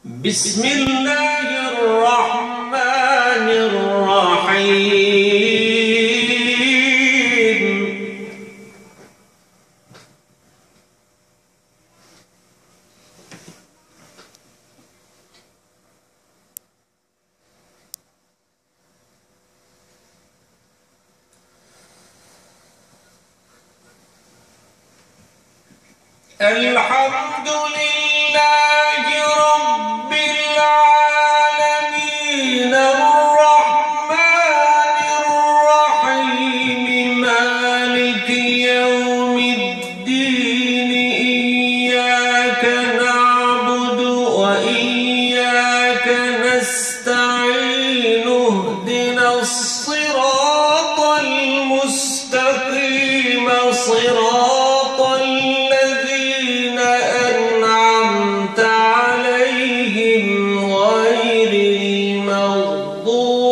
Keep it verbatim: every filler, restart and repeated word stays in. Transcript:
بسم الله الرحمن الرحيم. الحمد لله رب العالمين الرحمن الرحيم مالك يوم الدين إياك نعبد وإياك نستعين اهدنا الصراط المستقيم صراط الذين أنعمت عليهم غير المغضوب